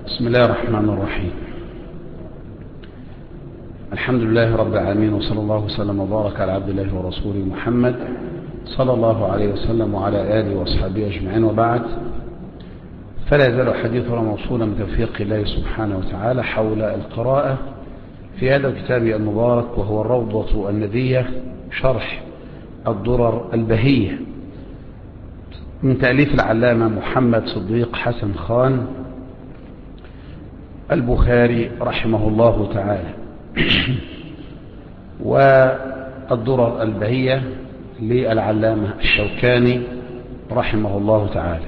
بسم الله الرحمن الرحيم. الحمد لله رب العالمين، وصلى الله وسلم وبارك على عبد الله ورسوله محمد صلى الله عليه وسلم وعلى آله وأصحابه أجمعين، وبعد. فلا يزال حديثنا موصولا بتوفيق الله سبحانه وتعالى حول القراءة في هذا الكتاب المبارك، وهو الروضة الندية شرح الدرر البهية من تأليف العلامة محمد صديق حسن خان البخاري رحمه الله تعالى. والدرر البهية للعلامة الشوكاني رحمه الله تعالى.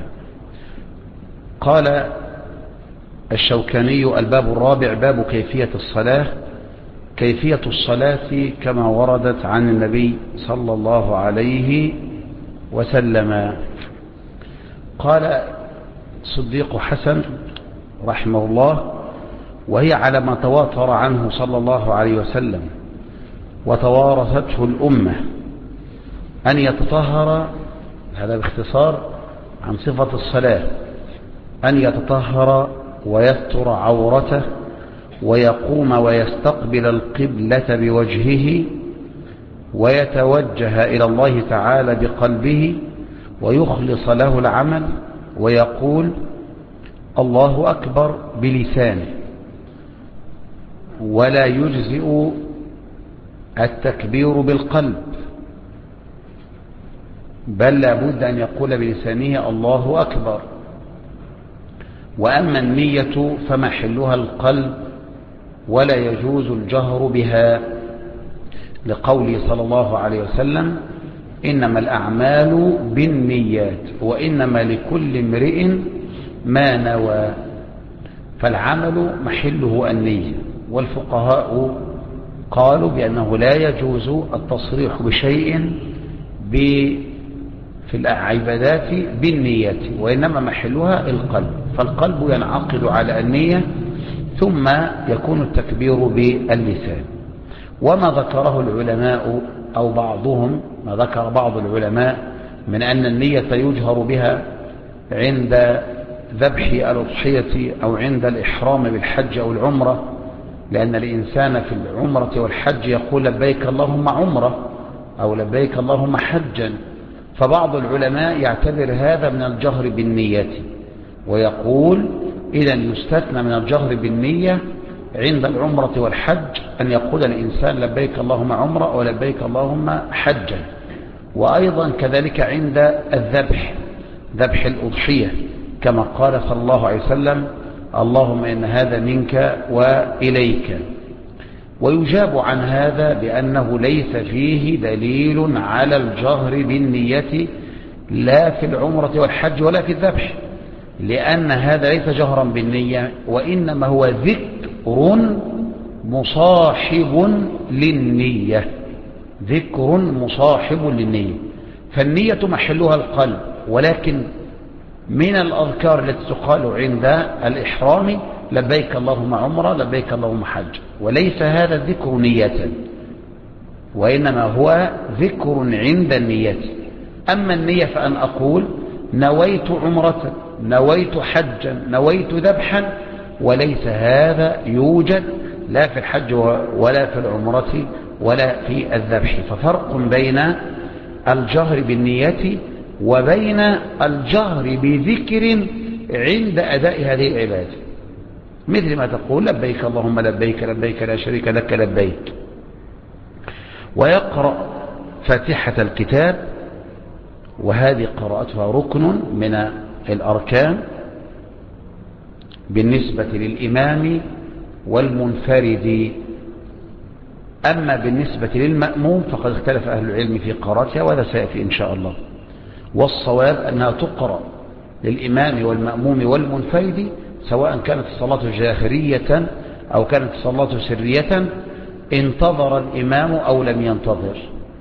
قال الشوكاني: الباب الرابع، باب كيفية الصلاة. كيفية الصلاة كما وردت عن النبي صلى الله عليه وسلم. قال صديق حسن رحمه الله: وهي على ما تواتر عنه صلى الله عليه وسلم وتوارثته الأمة أن يتطهر، هذا باختصار عن صفة الصلاة، أن يتطهر ويستر عورته ويقوم ويستقبل القبلة بوجهه ويتوجه إلى الله تعالى بقلبه ويخلص له العمل ويقول الله أكبر بلسانه، ولا يجزئ التكبير بالقلب، بل لابد أن يقول بلسانه الله أكبر. وأما النية فمحلها القلب ولا يجوز الجهر بها، لقوله صلى الله عليه وسلم: إنما الأعمال بالنيات وإنما لكل امرئ ما نوى. فالعمل محله النية، والفقهاء قالوا بأنه لا يجوز التصريح بشيء في العبادات بالنية، وإنما محلها القلب، فالقلب ينعقد على النية ثم يكون التكبير باللسان. وما ذكره العلماء أو بعضهم، ما ذكر بعض العلماء من أن النية يجهر بها عند ذبح الأضحية أو عند الإحرام بالحج أو العمرة، لأن الإنسان في العمرة والحج يقول لبيك اللهم عمرة أو لبيك اللهم حجا، فبعض العلماء يعتبر هذا من الجهر بالنية ويقول إذا يستثنى من الجهر بالنية عند العمرة والحج أن يقول الإنسان لبيك اللهم عمرة ولبيك اللهم حجا. وأيضا كذلك عند الذبح، ذبح الأضحية، كما قال صلى الله عليه وسلم: اللهم إن هذا منك وإليك. ويجاب عن هذا بأنه ليس فيه دليل على الجهر بالنية لا في العمرة والحج ولا في الذبح، لأن هذا ليس جهرا بالنية، وإنما هو ذكر مصاحب للنية، ذكر مصاحب للنية. فالنية محلها القلب، ولكن من الأذكار التي تقال عند الإحرام لبيك اللهم عمرة لبيك اللهم حج، وليس هذا الذكر نية، وإنما هو ذكر عند النية. أما النية فأن أقول نويت عمرة، نويت حجا، نويت ذبحا، وليس هذا يوجد لا في الحج ولا في العمرة ولا في الذبح. ففرق بين الجهر بالنية وبين الجهر بذكر عند أداء هذه العبادة، مثل ما تقول لبيك اللهم لبيك لبيك لا شريك لك لبيك. ويقرأ فاتحة الكتاب، وهذه قراءتها ركن من الأركان بالنسبة للإمام والمنفرد. أما بالنسبة للمأموم فقد اختلف أهل العلم في قراءتها، وهذا سيأتي إن شاء الله. والصواب أنها تقرأ للإمام والمأموم والمنفرد، سواء كانت الصلاة جاهرية أو كانت الصلاة سرية، انتظر الإمام أو لم ينتظر.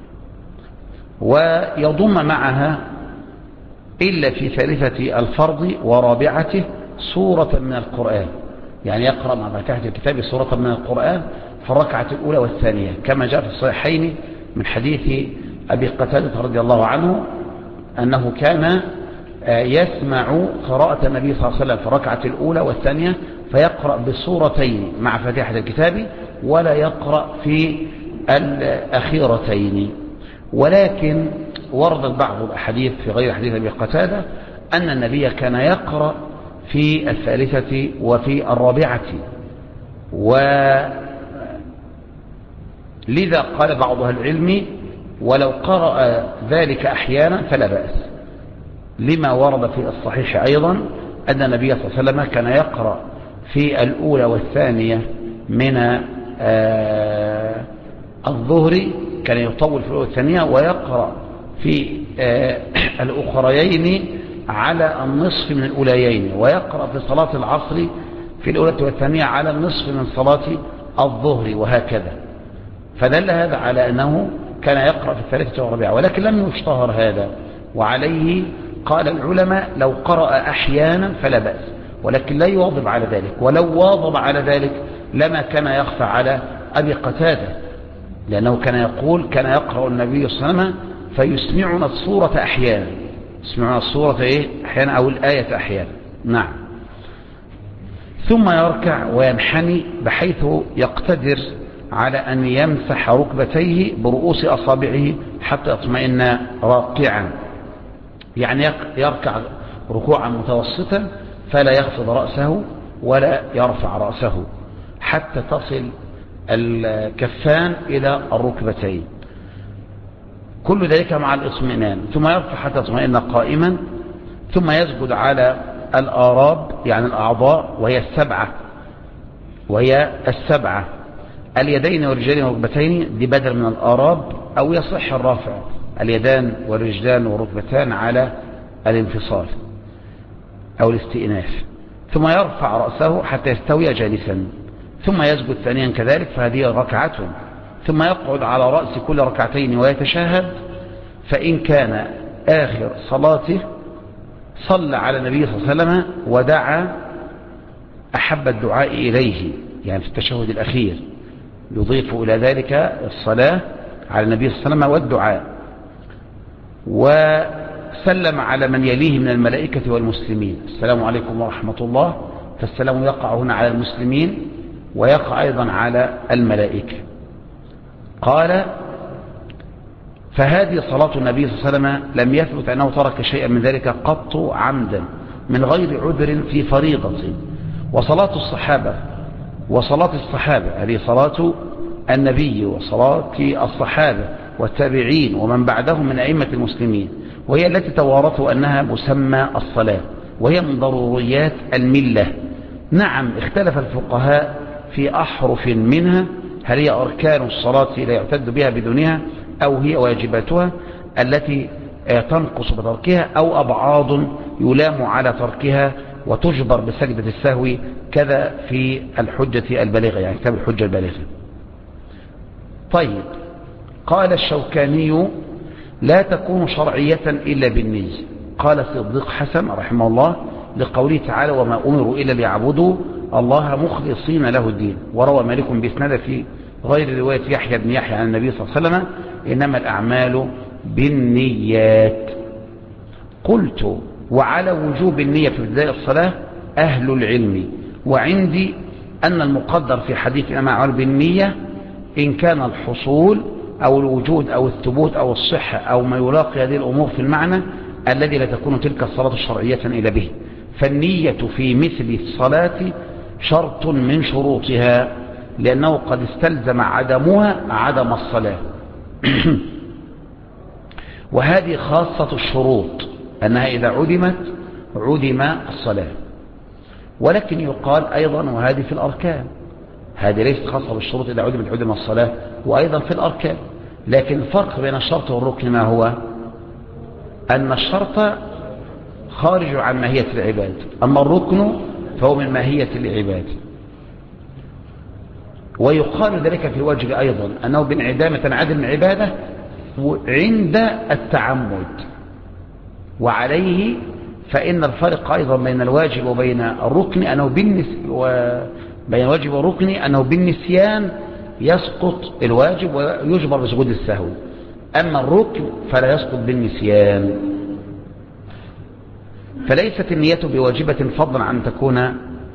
ويضم معها إلا في ثالثة الفرض ورابعته سورة من القرآن، يعني يقرأ مع فاتحة الكتاب سورة من القرآن في الركعة الأولى والثانية، كما جاء في الصحيحين من حديث أبي قتادة رضي الله عنه أنه كان يسمع قراءة النبي صلى الله عليه وسلم في الركعة الأولى والثانية فيقرأ بصورتين مع فاتحة الكتاب ولا يقرأ في الأخيرتين. ولكن وردت بعض الأحاديث في غير حديث أبي قتادة أن النبي كان يقرأ في الثالثة وفي الرابعة، ولذا قال بعض أهل العلم ولو قرأ ذلك أحيانا فلا بأس، لما ورد في الصحيح أيضا أن النبي صلى الله عليه وسلم كان يقرأ في الأولى والثانية من الظهر، كان يطول في الأولى والثانية ويقرأ في الأخريين على النصف من الأوليين، ويقرأ في صلاة العصر في الأولى والثانية على النصف من صلاة الظهر، وهكذا. فدل هذا على أنه كان يقرأ في الثالثة والرابعة، ولكن لم يشتهر هذا، وعليه قال العلماء لو قرأ أحيانا فلا بأس، ولكن لا يواظب على ذلك، ولو واظب على ذلك لما كان يخفى على أبي قتادة، لأنه كان يقول كان يقرأ النبي صلى الله عليه وسلم فيسمعنا الصورة أحيانا، يسمعنا الصورة أحيانا أو الآية أحيانا. نعم. ثم يركع وينحني بحيث يقتدر على أن يمسح ركبتيه برؤوس أصابعه حتى يطمئن راكعا، يعني يركع ركوعا متوسطا فلا يخفض رأسه ولا يرفع رأسه حتى تصل الكفان إلى الركبتين، كل ذلك مع الاطمئنان. ثم يرفع حتى يطمئن قائما، ثم يسجد على الآراب يعني الأعضاء وهي السبعة اليدين والرجلين والركبتين، دي بدل من الآراب، أو يصح الرافع اليدان والرجلان والركبتان على الانفصال أو الاستئناف. ثم يرفع رأسه حتى يستوي جالسا، ثم يسجد ثانيا كذلك، فهذه ركعة. ثم يقعد على رأس كل ركعتين ويتشهد، فإن كان آخر صلاته صلى على النبي صلى الله عليه وسلم ودعا أحب الدعاء إليه، يعني في التشهد الأخير يضيف إلى ذلك الصلاة على النبي صلى الله عليه وسلم والدعاء، وسلم على من يليه من الملائكة والمسلمين، السلام عليكم ورحمة الله، فالسلام يقع هنا على المسلمين ويقع أيضا على الملائكة. قال فهذه صلاة النبي صلى الله عليه وسلم لم يثبت أنه ترك شيئا من ذلك قط عمدا من غير عذر في فريضة. وصلاة الصحابة هذه صلاة النبي وصلاة الصحابة والتابعين ومن بعدهم من أئمة المسلمين، وهي التي توارثوا أنها مسمى الصلاة، وهي من ضروريات الملة. نعم، اختلف الفقهاء في أحرف منها، هل هي أركان الصلاة لا يعتد بها بدونها، أو هي واجباتها التي تنقص بتركها، أو أبعاض يلام على تركها وتجبر بسجدة السهو، كذا في الحجة البالغة، يعني كتاب الحجة البالغة. طيب، قال الشوكاني لا تكون شرعية إلا بالنية. قال صديق حسن رحمه الله لقوله تعالى وما أمروا إلا ليعبدوا الله مخلصين له الدين. وروى مالك بإسناد في غير رواية يحيى بن يحيى عن النبي صلى الله عليه وسلم إنما الأعمال بالنيات. قلت وعلى وجوب النية في بداية الصلاة أهل العلم، وعندي أن المقدر في حديث إنما الأعمال بالنية إن كان الحصول أو الوجود أو الثبوت أو الصحة أو ما يلاقي هذه الأمور في المعنى الذي لا تكون تلك الصلاة شرعية إلا به، فالنية في مثل الصلاة شرط من شروطها، لأنه قد استلزم عدمها عدم الصلاة. وهذه خاصة الشروط أنها إذا عدمت عدم الصلاة. ولكن يقال أيضا وهذه في الأركان، هذه ليست خاصة بالشروط إذا عدمت عدم الصلاة، وأيضا في الأركان. لكن الفرق بين الشرط والركن ما هو؟ أن الشرط خارج عن ماهية العباد، أما الركن فهو من ماهية العباد. ويقال ذلك في الواجب أيضا أنه بانعدام تنعدم العبادة عند التعمد. وعليه فإن الفرق أيضا بين الواجب وبين الركن أنه بين الواجب والركن أنه بالنسيان يسقط الواجب ويجبر بسجود السهو، أما الركن فلا يسقط بالنسيان. فليست النية بواجبة فضلا عن تكون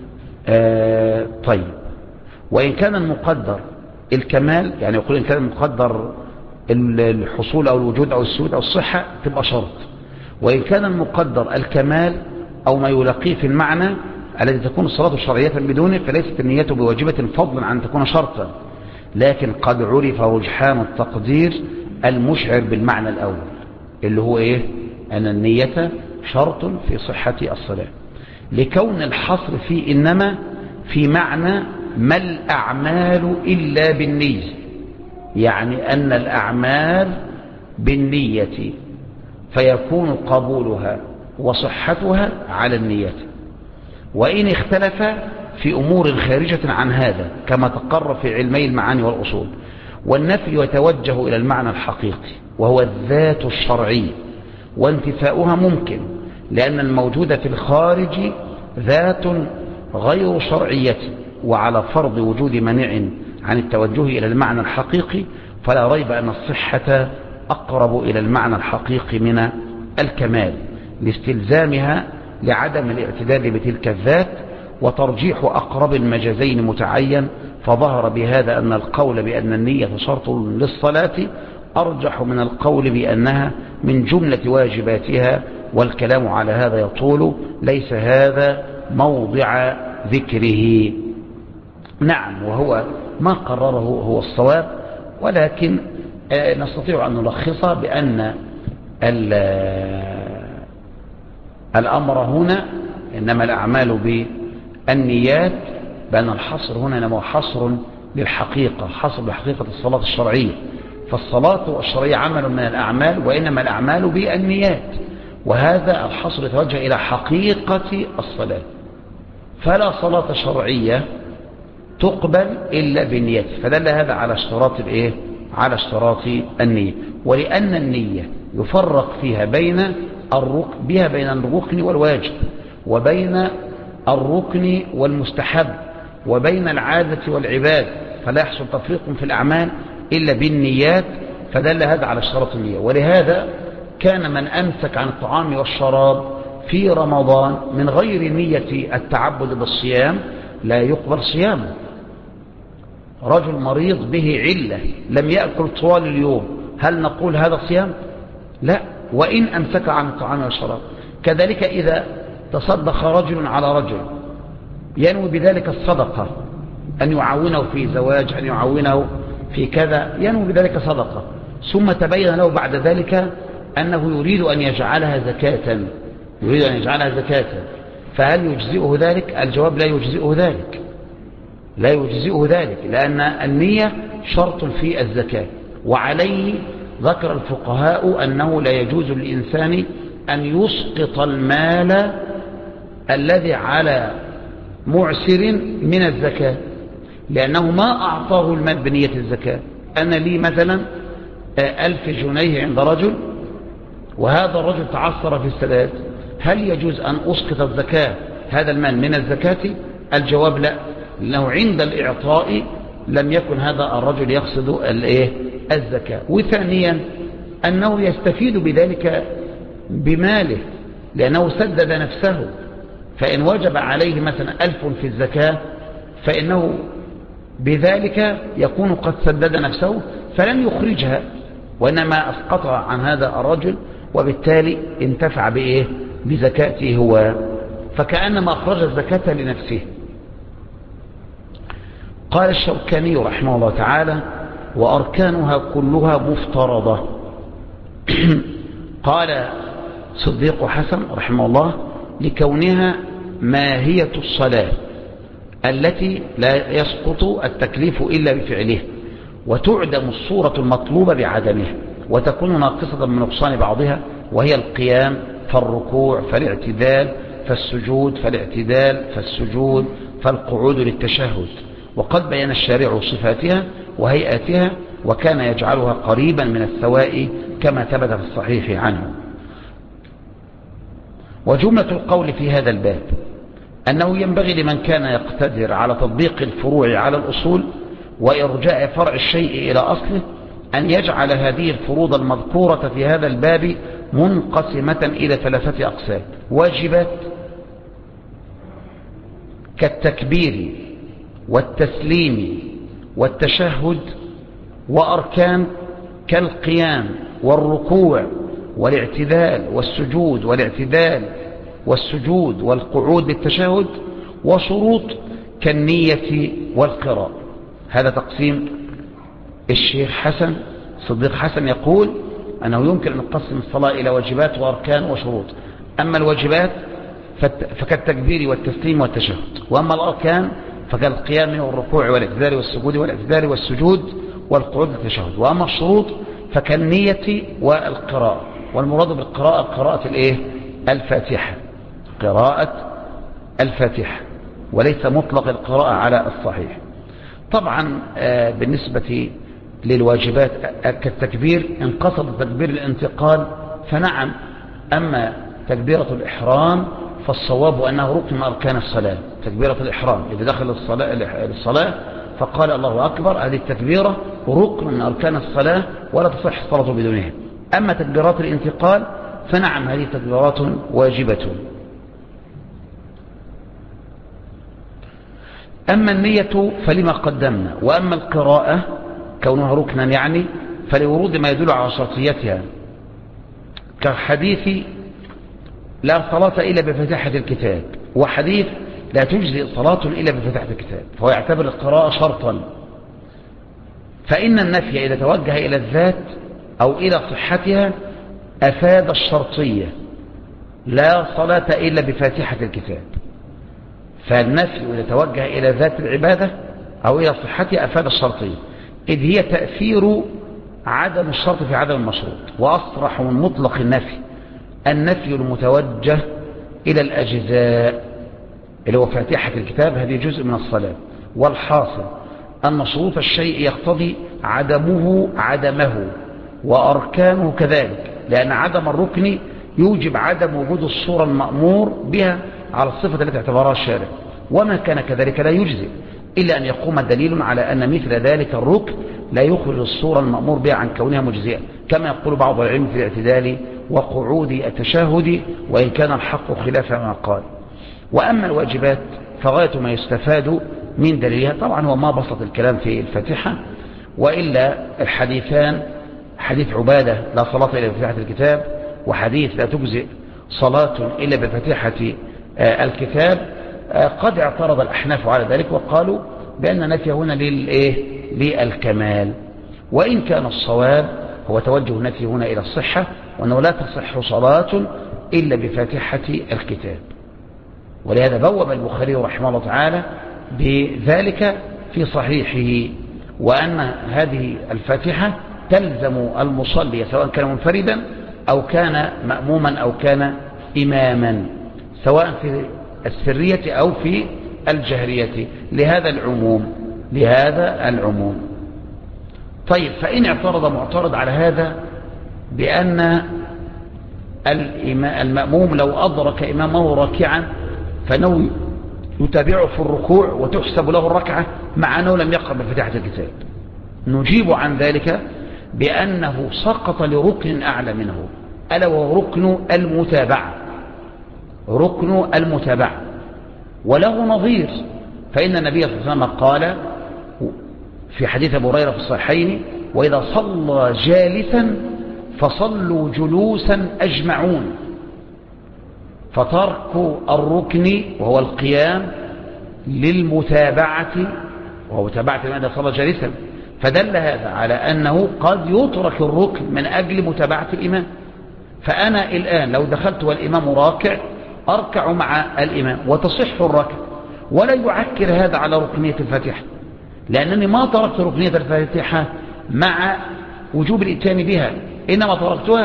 طيب. وإن كان المقدر الكمال، يعني يقول إن كان المقدر الحصول أو الوجود أو السود أو الصحة تبقى شرط، وإن كان المقدر الكمال أو ما يلاقيه في المعنى الذي تكون الصلاة شرعية بدونه فليست النية بواجبة فضلا عن تكون شرطا، لكن قد عرف رجحان التقدير المشعر بالمعنى الأول اللي هو إيه؟ أن النية شرط في صحة الصلاة، لكون الحصر فيه إنما في معنى ما الأعمال إلا بالنية، يعني أن الأعمال بالنية فيكون قبولها وصحتها على النية، وإن اختلف في أمور خارجة عن هذا كما تقرر في علمي المعاني والأصول. والنفي يتوجه إلى المعنى الحقيقي وهو الذات الشرعي، وانتفاؤها ممكن لأن الموجود في الخارج ذات غير شرعية، وعلى فرض وجود منع عن التوجه إلى المعنى الحقيقي فلا ريب أن الصحة أقرب إلى المعنى الحقيقي من الكمال لاستلزامها لعدم الاعتداد بتلك الذات، وترجيح أقرب المجازين متعين، فظهر بهذا أن القول بأن النية شرط للصلاة أرجح من القول بأنها من جملة واجباتها، والكلام على هذا يطول، ليس هذا موضع ذكره. نعم، وهو ما قرره هو الصواب، ولكن نستطيع أن نلخصه بأن الأمر هنا إنما الأعمال بالنيات، بأن الحصر هنا إنما حصر للحقيقة، حصر لحقيقة الصلاة الشرعية، فالصلاة الشرعية عمل من الأعمال وإنما الأعمال بالنيات، وهذا الحصر يتوجه إلى حقيقة الصلاة، فلا صلاة شرعية تقبل إلا بالنية، فدل هذا على اشتراط الإيه؟ على اشتراط النية. ولأن النية يفرق فيها بين الركن والواجب، وبين الركن والمستحب، وبين العادة والعباد، فلا يحصل تفريق في الأعمال إلا بالنيات، فدل هذا على اشتراط النية. ولهذا كان من أمسك عن الطعام والشراب في رمضان من غير نية التعبد بالصيام لا يقبل صيامه. رجل مريض به علة لم يأكل طوال اليوم، هل نقول هذا صيام؟ لا، وإن أمسك عن الطعام والشراب. كذلك إذا تصدق رجل على رجل ينوي بذلك الصدقة، أن يعاونه في زواج، أن يعاونه في كذا، ينوي بذلك صدقة، ثم تبين له بعد ذلك أنه يريد أن يجعلها زكاة، فهل يجزئه ذلك؟ الجواب لا يجزئه ذلك، لأن النية شرط في الزكاة، وعليه ذكر الفقهاء أنه لا يجوز للإنسان أن يسقط المال الذي على معسر من الزكاة، لأنه ما أعطاه المال بنية الزكاة. أنا لي مثلا 1000 جنيه عند رجل، وهذا الرجل تعثر في السداد، هل يجوز أن أسقط الزكاة هذا المال من الزكاة؟ الجواب لا، لأنه عند الإعطاء لم يكن هذا الرجل يقصد الزكاة. وثانيا أنه يستفيد بذلك بماله، لأنه سدد نفسه، فإن وجب عليه مثلا 1000 في الزكاة فإنه بذلك يكون قد سدد نفسه فلن يخرجها، وإنما أسقطها عن هذا الرجل، وبالتالي انتفع بزكاته هو، فكأنما أخرج الزكاة لنفسه. قال الشوكاني رحمه الله تعالى: وأركانها كلها مفترضة. قال صديق حسن رحمه الله: لكونها ماهية الصلاة التي لا يسقط التكليف إلا بفعله، وتعدم الصورة المطلوبة بعدمه، وتكون ناقصة من نقصان بعضها، وهي القيام فالركوع فالاعتدال فالسجود فالاعتدال فالسجود فالقعود للتشهد. وقد بين الشارع صفاتها وهيئاتها، وكان يجعلها قريبا من السواء كما ثبت في الصحيح عنه. وجملة القول في هذا الباب أنه ينبغي لمن كان يقتدر على تطبيق الفروع على الأصول وإرجاء فرع الشيء إلى أصله أن يجعل هذه الفروض المذكورة في هذا الباب منقسمة إلى 3 أقسام: واجبات كالتكبير والتسليم والتشهد، وأركان كالقيام والركوع والاعتدال والسجود والاعتدال والسجود والقعود للتشهد، وشروط كالنية والقراءة. هذا تقسيم الشيخ حسن صديق حسن، يقول أنه يمكن أن نقسم الصلاة إلى واجبات وأركان وشروط. أما الواجبات فكالتكبير والتسليم والتشهد، وأما الأركان فكالقيام والركوع والاعتدال والسجود والاعتدال والسجود والقعود للتشهد، وأما الشروط فكالنية والقراءة. والمراد بالقراءة قراءة الفاتحة، قراءة الفاتحة، وليس مطلق القراءة على الصحيح. طبعا بالنسبة للواجبات كالتكبير إن قصد تكبير الانتقال فنعم، أما تكبيرة الإحرام فالصواب أنه ركن من أركان الصلاة. تكبيرة الإحرام إذا دخل الصلاة فقال الله أكبر، هذه التكبيرة ركن من أركان الصلاة ولا تصح الصلاة بدونها. أما تكبيرات الانتقال فنعم، هذه تكبيرات واجبة. أما النية فلما قدمنا. وأما القراءة كونها ركنا يعني فلورود ما يدل على شرطيتها، كحديث لا صلاة إلا بفتحة الكتاب، وحديث لا تجزئ صلاة إلا بفتحة الكتاب، فهو يعتبر القراءة شرطا. فإن النفي إذا توجه إلى الذات أو إلى صحتها أفاد الشرطية، لا صلاة إلا بفاتحة الكتاب. فالنفي إذا توجه إلى ذات العبادة أو إلى صحتها أفاد الشرطية، إذ هي تأثير عدم الشرط في عدم المشروط. وأصرح من مطلق النفي المتوجه إلى الأجزاء اللي هو فاتحة الكتاب، هذه جزء من الصلاة. والحاصل أن شروط الشيء يقتضي عدمه وأركانه كذلك، لأن عدم الركن يوجب عدم وجود الصورة المأمور بها على الصفة التي اعتبرها الشارع، وما كان كذلك لا يجزئ إلا أن يقوم دليل على أن مثل ذلك الركن لا يخرج الصورة المأمور بها عن كونها مجزئة، كما يقول بعض العلم في الاعتدال وقعود التشهد، وإن كان الحق خلاف ما قال. وأما الواجبات فغاية ما يستفاد من دليلها، طبعا هو ما بسط الكلام في الفاتحة، وإلا الحديثان، حديث عبادة لا صلاة إلا بفتحة الكتاب، وحديث لا تجزئ صلاة إلا بفتحة الكتاب، قد اعترض الأحناف على ذلك وقالوا بأن نفي هنا للكمال، وإن كان الصواب هو توجه نفي هنا إلى الصحة، وأنه لا تصح صلاة إلا بفاتحة الكتاب. ولهذا بوب البخاري رحمه الله تعالى بذلك في صحيحه، وأن هذه الفاتحة تلزم المصلي سواء كان منفردا أو كان مأموما أو كان إماما، سواء في السرية أو في الجهرية، لهذا العموم. طيب، فإن اعترض معترض على هذا بأن المأموم لو أدرك إمامه راكعا فإنه يتابعه في الركوع وتحسب له الركعة مع أنه لم يقرأ بفتحة الكتاب، نجيب عن ذلك بأنه سقط لركن أعلى منه، ألا وهو ركن المتابعة، وله نظير. فإن النبي صلى الله عليه وسلم قال في حديث أبو هريرة في الصحيحين: وإذا صلى جالسا فصلوا جلوسا أجمعون. فترك الركن وهو القيام للمتابعة، وهو متابعة إذا صلى جالسا، فدل هذا على أنه قد يترك الركن من أجل متابعة الإمام. فأنا الآن لو دخلت والإمام راكع أركع مع الإمام وتصح الركع، ولا يعكر هذا على ركنية الفاتحة، لأنني ما تركت ركنية الفاتحة مع وجوب الإتيان بها، إنما تركتها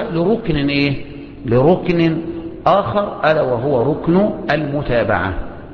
لركن آخر، ألا وهو ركن المتابعة.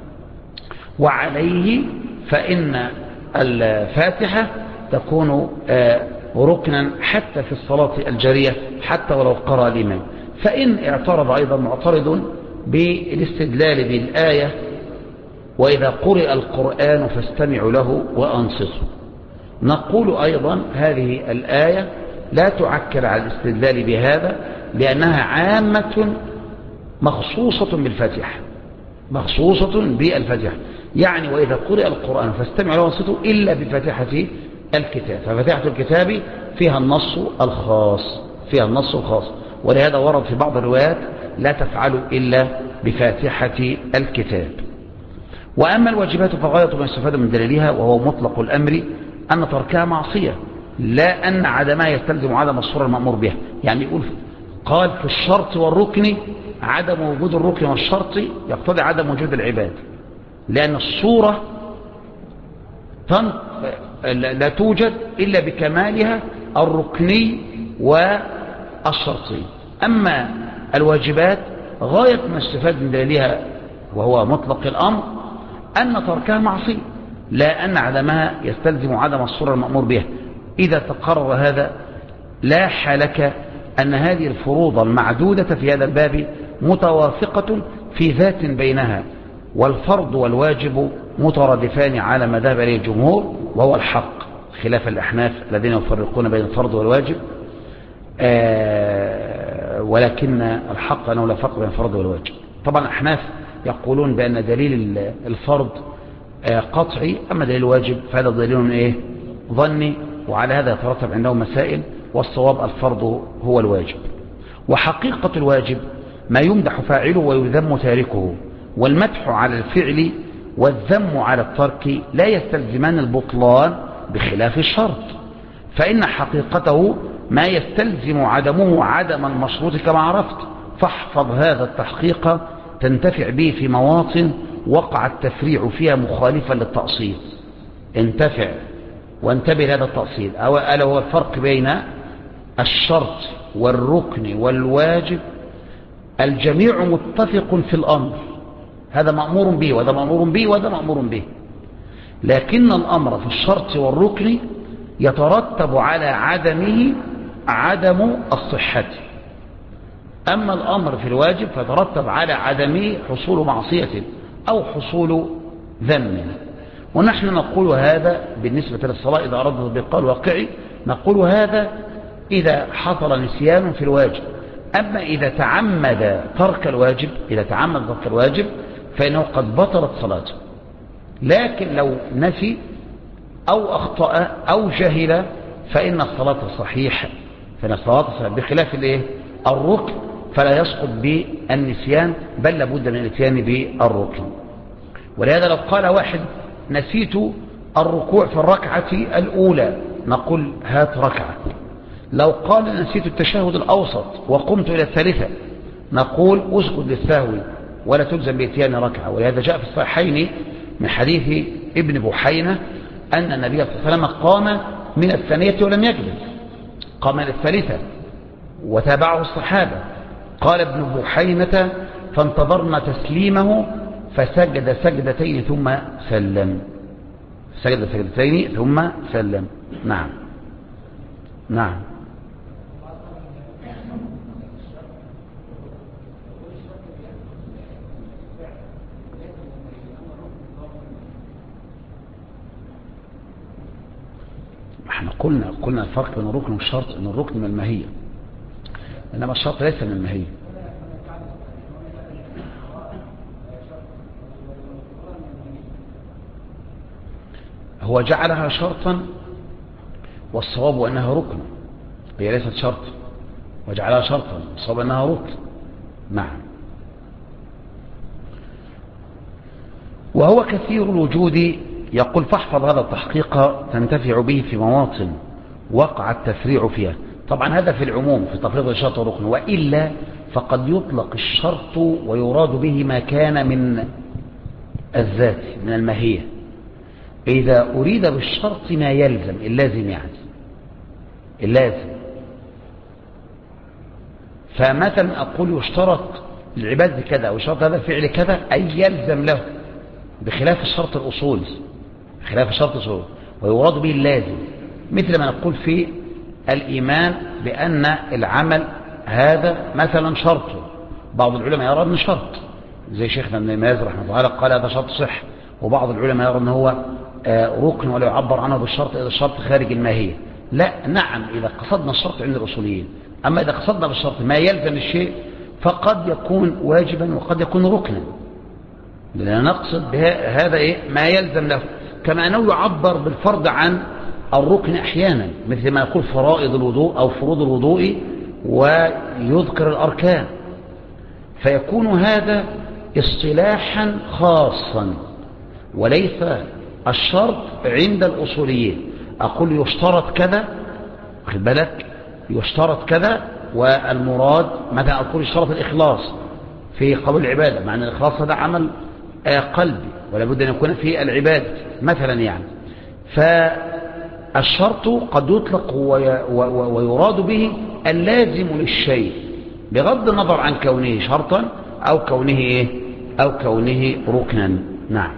وعليه فإن الفاتحة تكون ركنا حتى في الصلاة الجارية حتى ولو قرأ الإمام. فإن اعترض أيضا معترض بالاستدلال بالآية: وإذا قرئ القرآن فاستمعوا له وأنصتوا، نقول أيضا هذه الآية لا تعكر على الاستدلال بهذا، لأنها عامة مخصوصة بالفاتحة، مخصوصة بالفاتحة. يعني وإذا قرئ القرآن فاستمعوا له وانصتوا إلا بفاتحة الكتاب، ففاتحة الكتاب فيها النص الخاص، فيها النص الخاص. ولهذا ورد في بعض الروايات لا تفعلوا إلا بفاتحة الكتاب. وأما الواجبات فغاية ما يستفاد من دليلها وهو مطلق الأمر أن تركها معصية، لا أن عدمها يستلزم عدم الصورة المأمور بها. يعني يقول قال في الشرط والركن عدم وجود الركن والشرط يقتضي عدم وجود العباد، لأن الصورة لا توجد إلا بكمالها الركني والشرطي. أما الواجبات غاية ما استفاد من دليلها وهو مطلق الأمر أن تركها معصية، لا أن عدمها يستلزم عدم الصورة المأمور بها. إذا تقرر هذا لاح لك أن هذه الفروض المعدودة في هذا الباب متوافقة في ذات بينها، والفرض والواجب مترادفان على ما ذهب إليه الجمهور وهو الحق، خلاف الأحناف الذين يفرقون بين الفرض والواجب، ولكن الحق أنه لا فرق بين الفرض والواجب. طبعا الأحناف يقولون بأن دليل الفرض قطعي، أما دليل الواجب فهذا دليل من إيه؟ ظني، وعلى هذا يترتب عندهم مسائل، والصواب الفرض هو الواجب. وحقيقة الواجب ما يمدح فاعله ويذم تاركه، والمدح على الفعل والذم على الترك لا يستلزمان البطلان بخلاف الشرط، فإن حقيقته ما يستلزم عدمه عدم المشروط كما عرفت. فاحفظ هذا التحقيق تنتفع به في مواطن وقع التفريع فيها مخالفا للتأصيل. انتفع وانتبه لهذا التأصيل، ألا هو الفرق بين الشرط والركن والواجب. الجميع متفق في الأمر، هذا مأمور به وهذا مأمور به وهذا مأمور به، لكن الأمر في الشرط والركن يترتب على عدمه عدم الصحة، أما الأمر في الواجب فترتب على عدمه حصول معصية أو حصول ذم. ونحن نقول هذا بالنسبة للصلاة إذا أردت تطبيق الواقعي، نقول هذا إذا حصل نسيان في الواجب. أما إذا تعمد ترك الواجب، إذا تعمد ترك الواجب فإنه قد بطلت صلاته. لكن لو نسي أو أخطأ أو جهل فإن الصلاة صحيحة، فإن الصلاة صحيحة بخلاف الركن، فلا يسقط بالنسيان بل لابد من الاتيان بالركن. ولهذا لو قال واحد نسيت الركوع في الركعة الأولى نقول هات ركعة. لو قال نسيت التشهد الأوسط وقمت إلى الثالثة نقول اسجد للسهو ولا تلزم بإتيان ركعة. ولهذا جاء في الصحيحين من حديث ابن بحينة أن النبي صلى الله عليه وسلم قام من الثانية ولم يجلس، قام من الثالثة وتابعه الصحابة. قال ابن بحينة فانتظرنا تسليمه فسجد سجدتين ثم سلم، سجد سجدتين ثم سلم. نعم نعم. احنا قلنا الفرق بين الركن والشرط ان الركن من الماهية انما الشرط ليس من الماهية. هو جعلها شرطا والصواب انها ركن، هي ليست شرط، وجعلها شرطا والصواب انها ركن. نعم. وهو كثير الوجود. يقول فاحفظ هذا التحقيق تنتفع به في مواطن وقع التفريع فيها. طبعا هذا في العموم في تفريض الشرط والركن، وإلا فقد يطلق الشرط ويراد به ما كان من الذات من الماهية. إذا أريد بالشرط ما يلزم اللازم، يعني اللازم، فمثلا أقول يشترط العباد كذا ويشترط هذا الفعل كذا أي يلزم له، بخلاف الشرط الأصولي، خلاف الشرط الأصولي ويراد به اللازم. مثل ما نقول في الإيمان بأن العمل هذا مثلا شرط، بعض العلماء يرى أنه شرط زي شيخنا ابن ماز رحمه الله قال هذا شرط صح، وبعض العلماء يرى أنه هو ركن ولا يعبر عنه بالشرط إذا الشرط خارج الماهية. لا، نعم، إذا قصدنا الشرط عند الأصوليين أما إذا قصدنا بالشرط ما يلزم الشيء فقد يكون واجبا وقد يكون ركنا، لأننا نقصد بهذا ما يلزم له، كما أنه يعبر بالفرض عن الركن أحيانا، مثل ما يقول فرائض الوضوء أو فروض الوضوء ويذكر الأركان، فيكون هذا اصطلاحا خاصا وليس الشرط عند الأصوليين. أقول يشترط كذا، خد بالك، يشترط كذا، والمراد مثلا أقول يشترط الإخلاص في قبول العبادة، مع أن الإخلاص هذا عمل قلبي ولا بد أن يكون في العبادة مثلا يعني. فالشرط قد يطلق ويراد به اللازم للشيء بغض النظر عن كونه شرطا أو كونه أو كونه ركنا. نعم.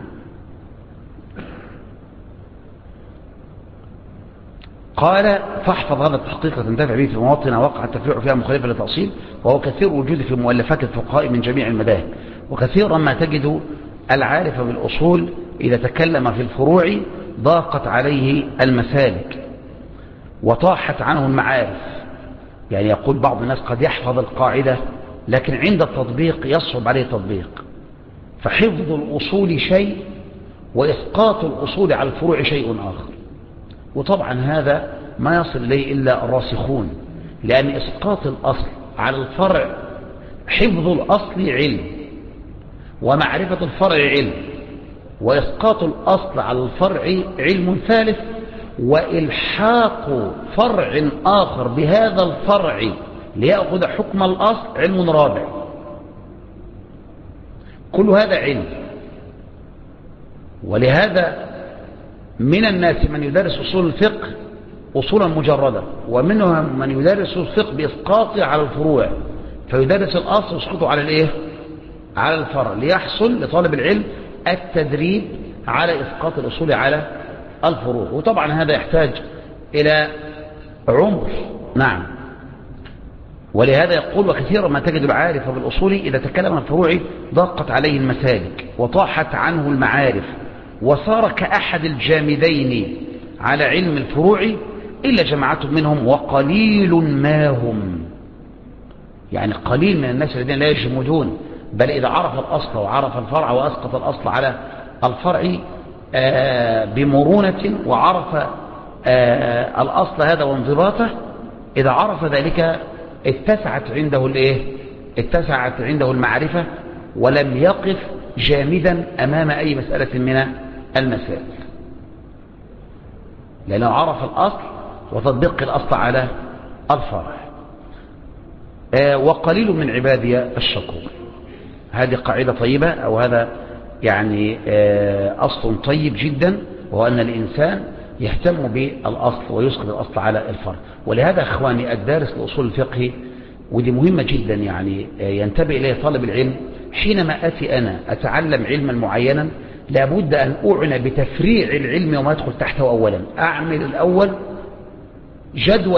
قال فاحفظ هذا التحقيق تنتفع به في مواطن وقع التفريع فيها مخالفة للتأصيل، وهو كثير وجود في مؤلفات الفقهاء من جميع المذاهب، وكثيرا ما تجد العارف بالأصول إذا تكلم في الفروع ضاقت عليه المسالك وطاحت عنه المعارف. يعني يقول بعض الناس قد يحفظ القاعدة لكن عند التطبيق يصعب عليه التطبيق، فحفظ الأصول شيء وإسقاط الأصول على الفروع شيء آخر، وطبعا هذا ما يصل إليه إلا الراسخون، لأن إسقاط الأصل على الفرع، حفظ الأصل علم ومعرفة الفرع علم، وإسقاط الأصل على الفرع علم ثالث، وإلحاق فرع آخر بهذا الفرع ليأخذ حكم الأصل علم رابع. كل هذا علم. ولهذا من الناس من يدرس أصول الفقه أصولا مجردة، ومنهم من يدرس الفقه بإسقاطه على الفروع، فيدرس الأصل ويسقطه على على الفرع، ليحصل لطالب العلم التدريب على إسقاط الأصول على الفروع، وطبعا هذا يحتاج إلى عمر. نعم. ولهذا يقول وكثيرا ما تجد العارف بالأصول إذا تكلم عن الفروع ضاقت عليه المسالك وطاحت عنه المعارف، وصار كأحد الجامدين على علم الفروع إلا جماعة منهم وقليل ما هم. يعني قليل من الناس الذين لا يجمدون، بل إذا عرف الأصل وعرف الفرع وأسقط الأصل على الفرع بمرونة وعرف الأصل هذا وانضباطه، إذا عرف ذلك اتسعت عنده المعرفة ولم يقف جامدا أمام أي مسألة من المسائل، لأنه عرف الأصل وتطبيق الأصل على الفرع. وقليل من عبادي الشكور. هذه قاعدة طيبة، أو هذا يعني أصل طيب جدا، وهو أن الإنسان يهتم بالأصل ويسقط الأصل على الفرع. ولهذا أخواني الدارس لأصول الفقه، ودي مهمة جدا يعني ينتبه إليه طالب العلم، حينما أتي أنا أتعلم علما معينا لابد أن أعنى بتفريع العلم وما يدخل تحته أولا. أعمل الأول جدول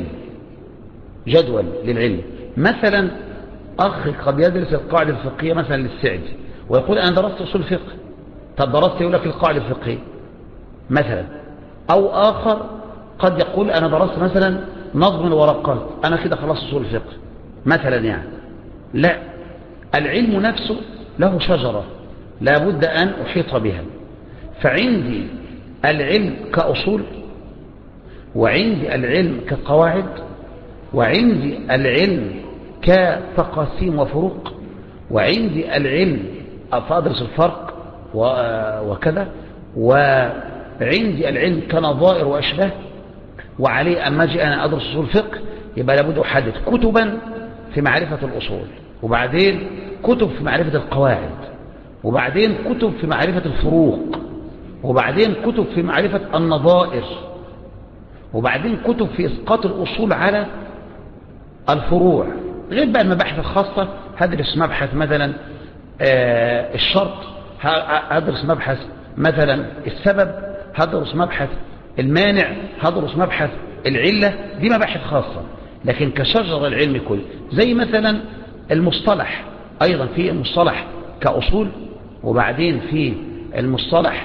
للعلم. مثلا أخي قد يدرس القاعدة الفقهية مثلا للسعدي ويقول أنا درست أصول الفقه. طب درست يقول لك القاعدة الفقهية مثلا. أو آخر قد يقول أنا درست مثلا نظم الورقات، أنا كده خلاص أصول الفقه مثلا يعني. لا، العلم نفسه له شجرة لابد أن أحيط بها. فعندي العلم كأصول، وعندي العلم كقواعد، وعندي العلم كتقاسيم وفروق، وعندي العلم فأدرس الفرق وكذا، وعندي العلم كنظائر وأشباه. وعليه أما أجي أنا أدرس أصول الفقه يبقى لابد أحدد كتبا في معرفة الأصول، وبعدين كتب في معرفة القواعد، وبعدين كتب في معرفة الفروق، وبعدين كتب في معرفة النظائر، وبعدين كتب في إسقاط الأصول على الفروع، غير بقى المباحث الخاصة. هدرس مبحث مثلا الشرط، هدرس مبحث مثلا السبب، هدرس مبحث المانع، هدرس مبحث العلة. دي مباحث خاصة، لكن كشجر العلم كل زي مثلا المصطلح، أيضا في المصطلح كأصول، وبعدين في المصطلح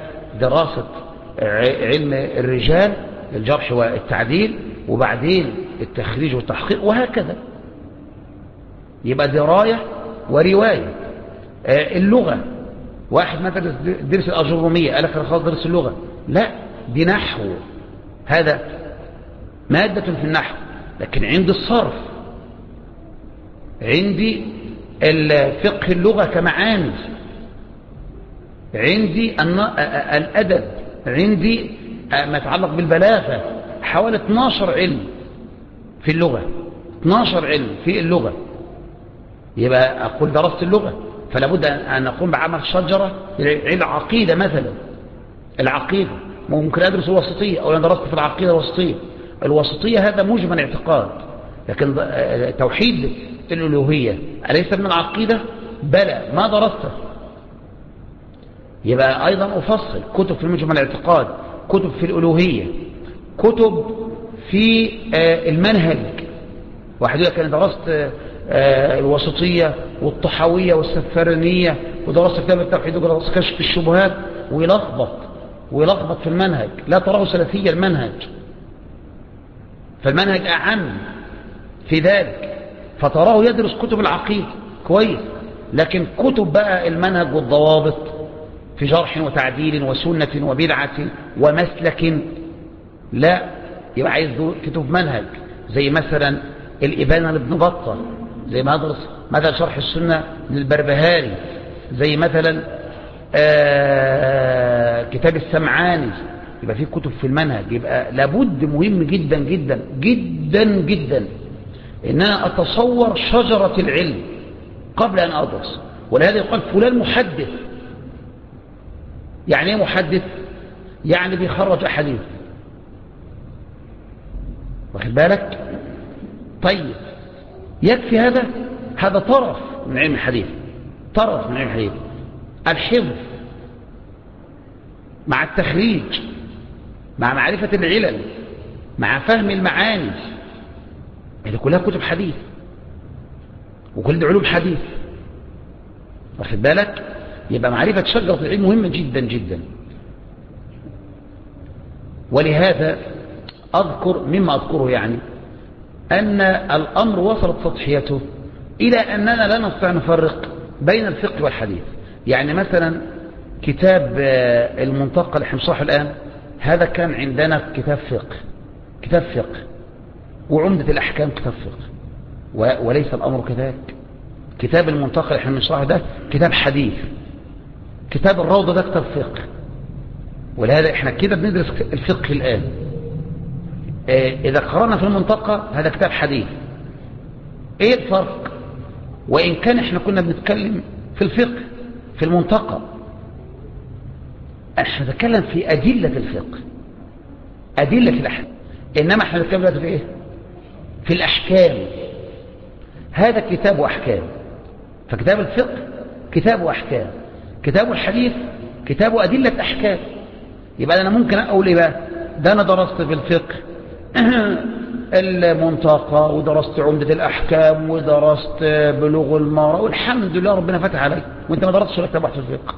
كدراسة علم الرجال الجرح والتعديل، وبعدين التخريج والتحقيق وهكذا. يبقى دراية ورواية. اللغة، واحد مثلا درس الأجرومية قال لك خلاص درس اللغة، لا، دي نحو، هذا مادة في النحو. لكن عندي الصرف، عندي الفقه اللغة كمعاني، عندي الأدب، عندي ما يتعلق بالبلاغة، حوالي 12 علم في اللغة، 12 علم في اللغة. يبقى أقول درست اللغة، فلا بد أن أقوم بعمل شجرة العقيدة مثلا. العقيدة ممكن أدرس الوسطية، أو أنا درست في العقيدة الوسطية. الوسطية هذا مجمل اعتقاد، لكن توحيد الألوهية أليس من العقيدة؟ بلى، ما درسته. يبقى أيضا أفصل كتب في مجمل الاعتقاد، كتب في الألوهية، كتب في المنهج. واحد يقول كان درست الوسطية والطحاوية والسفرانية ودرست كتاب التوحيد ودرست كشف الشبهات، ويلخبط في المنهج، لا تراه سلفيا المنهج، فالمنهج أعم في ذلك، فتراه يدرس كتب العقيدة كويس، لكن كتب بقى المنهج والضوابط في جرح وتعديل وسنة وبدعة ومسلك، لا، يبقى عايز كتب منهج زي مثلا الإبانة لابن بطة، زي ما أدرس مثلا شرح السنة للبربهاري، زي مثلا كتاب السمعاني. يبقى في كتب في المنهج. يبقى لابد، مهم جدا جدا جدا جدا ان انا اتصور شجرة العلم قبل ان ادرس. ولهذا يقال فلان محدث. يعني ايه محدث؟ يعني بيخرج احاديث، واخد بالك؟ طيب يكفي هذا؟ هذا طرف من علم الحديث، طرف من علم الحديث. الحفظ مع التخريج، مع معرفة العلل، مع فهم المعاني، هذه كلها كتب حديث، وكل دي علوم حديث، واخد بالك؟ يبقى معرفة شجرة العلم مهمة جدا جدا. ولهذا مما أذكره يعني أن الأمر وصلت سطحيته إلى أننا لا نستطيع نفرق بين الفقه والحديث. يعني مثلا كتاب المنتقى اللي حنشرحه الآن، هذا كان عندنا كتاب فقه، وعمدة الأحكام كتاب فقه، وليس الأمر كذلك. كتاب المنتقى اللي حنشرحه ده كتاب حديث، كتاب الروضة ده كتاب فقه. ولهذا احنا كده بندرس الفقه الآن. إذا قرأنا في المنتقى هذا كتاب حديث. ايه الفرق؟ وإن كان احنا كنا بنتكلم في الفقه في المنتقى، احنا نتكلم في أدلة الفقه، أدلة الأحكام، إنما احنا نتكلم في ايه؟ في الأحكام. هذا كتاب وأحكام. فكتاب الفقه كتاب وأحكام، كتاب الحديث كتاب أدلة أحكام. يبقى أنا ممكن أقول إيه بقى؟ ده أنا درست في الفقه المنتقى، ودرست عمدة الأحكام، ودرست بلوغ المرأة، والحمد لله ربنا فتح عليك، وانت ما درستش ولا كتاب واحد في الفقه،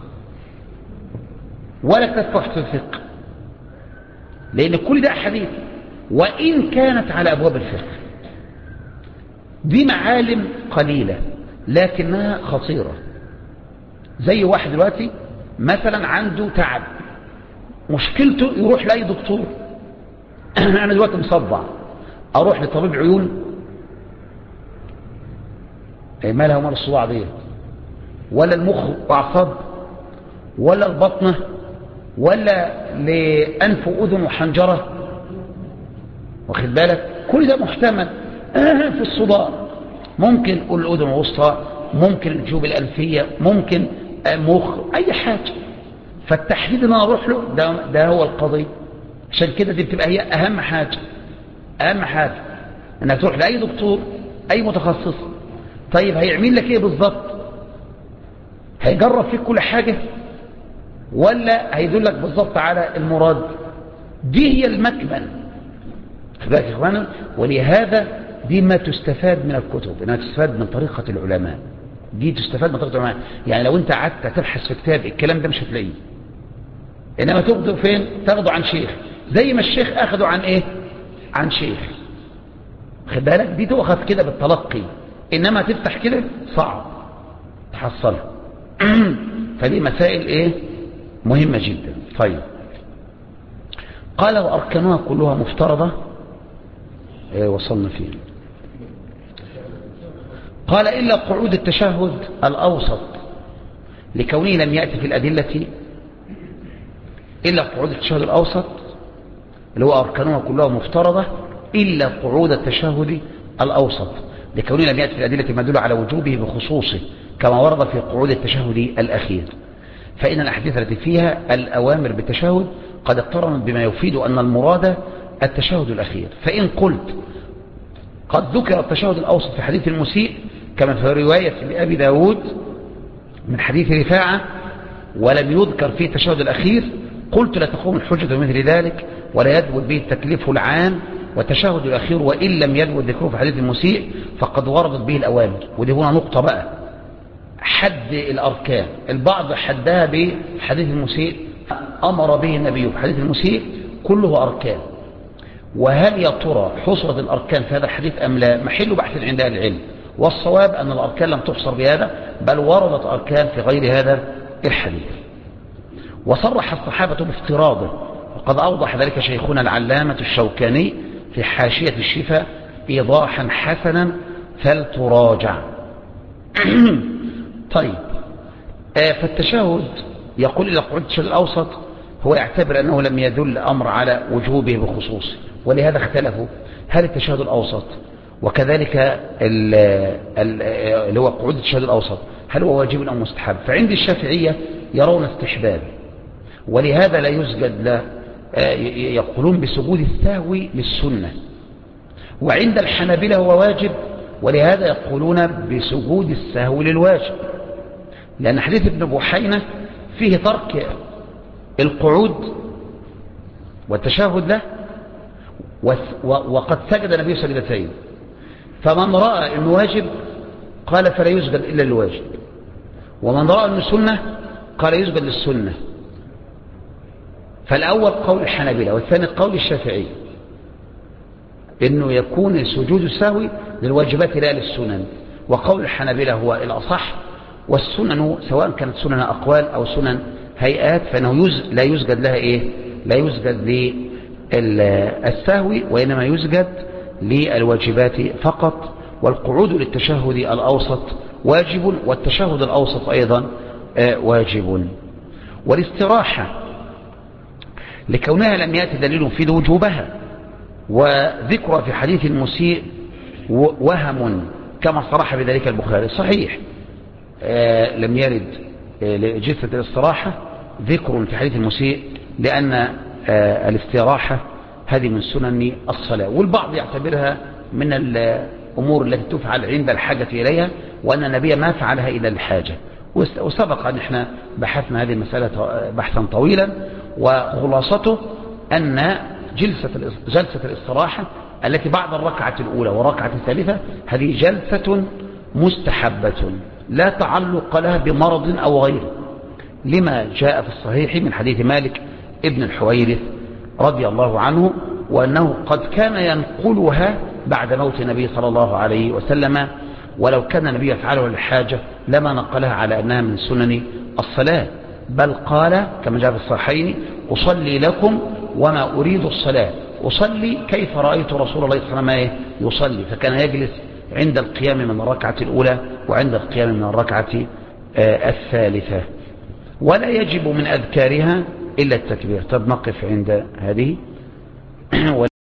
ولا كتاب واحد في الفقه، لأن كل ده أحاديث، وإن كانت على أبواب الفقه. دي معالم قليلة لكنها خطيرة. زي واحد دلوقتي مثلا عنده تعب، مشكلته يروح لأي دكتور. أنا دلوقتي مصدع، أروح لطبيب عيون، مالها ومال الصداع دي؟ ولا المخ وأعصاب، ولا البطنة، ولا لأنف وأذن وحنجرة، واخد بالك؟ كل ده محتمل في الصداع. ممكن الأذن الوسطى، ممكن الجيوب الأنفية، ممكن مخ، أي حاجة. فالتحديد ان انا اروح له ده هو القضية. عشان كده دي بتبقى هي اهم حاجة، اهم حاجة انك تروح لاي دكتور، اي متخصص. طيب هيعمل لك ايه بالظبط؟ هيجرب فيك كل حاجة، ولا هيدلك بالظبط على المراد؟ دي هي المكمن. خباك يا اخوانا. ولهذا دي ما تستفاد من الكتب، انها تستفاد من طريقة العلماء. دي تستفاد من طريقة العلماء. يعني لو انت قعدت تبحث في كتاب الكلام ده مش هتلاقيه، انما تاخده فين؟ تاخده عن شيخ، زي ما الشيخ اخده عن ايه؟ عن شيخ. خد بالك دي تؤخذ كده بالتلقي، إنما تفتح كده صعب تحصلها. فدي مسائل إيه مهمة جدا. طيب قال وأركانها كلها مفترضة. وصلنا فيه. قال إلا قعود التشهد الأوسط لكونه لم يأتي في الأدلة، إلا قعود التشهد الأوسط اللي هو أركانها كلها مفترضة إلا قعود التشهد الأوسط لكونه لم يأتي في الأدلة ما يدل على وجوبه بخصوصه كما ورد في قعود التشهد الأخير. فإن الأحاديث التي فيها الأوامر بالتشهد قد اقترنت بما يفيد أن المراد التشهد الأخير. فإن قلت قد ذكر التشهد الأوسط في حديث المسيء كما في رواية لأبي داود من حديث رفاعة ولم يذكر فيه التشهد الأخير، قلت لا تقوم الحجة بمثل ذلك ولا يثبت به التكليف العام والتشهد الأخير وإن لم يثبت ذكره في حديث المسيء فقد وردت به الأوامر. ودي هنا نقطة بقى، حد الأركان. البعض حدها بحديث المسيء أمر به النبي في حديث المسيء كله أركان، وهل يا ترى حصرت الأركان في هذا الحديث أم لا؟ محل بحث عند أهل العلم، والصواب أن الأركان لم تحصر بهذا بل وردت أركان في غير هذا الحديث. وصرح الصحابة بافتراضه وقد أوضح ذلك شيخنا العلامة الشوكاني في حاشية الشفاء إيضاحا حسنا فلتراجع. طيب فالتشهد يقول إلى قعود التشهد الأوسط هو يعتبر أنه لم يدل الأمر على وجوبه بخصوصه، ولهذا اختلفوا هل التشهد الأوسط وكذلك اللي هو قعود التشهد الأوسط هل هو واجب أو مستحب. فعند الشافعية يرون استحباب ولهذا لا يسجد له، يقولون بسجود السهو للسنة. وعند الحنابلة هو واجب ولهذا يقولون بسجود السهو للواجب، لأن حديث ابن بحينة فيه ترك القعود والتشهد له وقد سجد النبي سجدتين، فمن رأى أنه واجب قال فلا يسجد إلا للواجب، ومن رأى أنه سنة قال يسجد للسنة. فالأول قول الحنابلة والثاني قول الشافعي أنه يكون سجود السهو للواجبات لا للسنن، وقول الحنابلة هو الأصح. والسنن سواء كانت سنن أقوال أو سنن هيئات فإنه لا يسجد لها إيه؟ لا يسجد للسهو وإنما يسجد للواجبات فقط. والقعود للتشهد الأوسط واجب والتشهد الأوسط أيضا واجب. والاستراحة لكونها لم يأتي دليل في وجوبها وذكر في حديث المسيء وهم كما صرح بذلك البخاري صحيح. لم يرد لجثة الاستراحة ذكر في حديث المسيء لأن الاستراحة هذه من سنن الصلاة، والبعض يعتبرها من الأمور التي تفعل عند الحاجة إليها وأن النبي ما فعلها إلا للحاجة. وسبق أن احنا بحثنا هذه المسألة بحثا طويلا، وخلاصته أن جلسة الاستراحة التي بعد الركعة الأولى والركعة الثالثة هذه جلسة مستحبة لا تعلق لها بمرض أو غيره، لما جاء في الصحيح من حديث مالك ابن الحويرث رضي الله عنه وأنه قد كان ينقلها بعد موت النبي صلى الله عليه وسلم، ولو كان النبي يفعله للحاجة لما نقلها على أنها من سنن الصلاة، بل قال كما جاء في الصحيحين أصلي لكم وما أريد الصلاة، أصلي كيف رأيت رسول الله صلى الله عليه وسلم يصلي، فكان يجلس عند القيام من الركعة الأولى وعند القيام من الركعة الثالثة. ولا يجب من أذكارها إلا التكبير. طب نقف عند هذه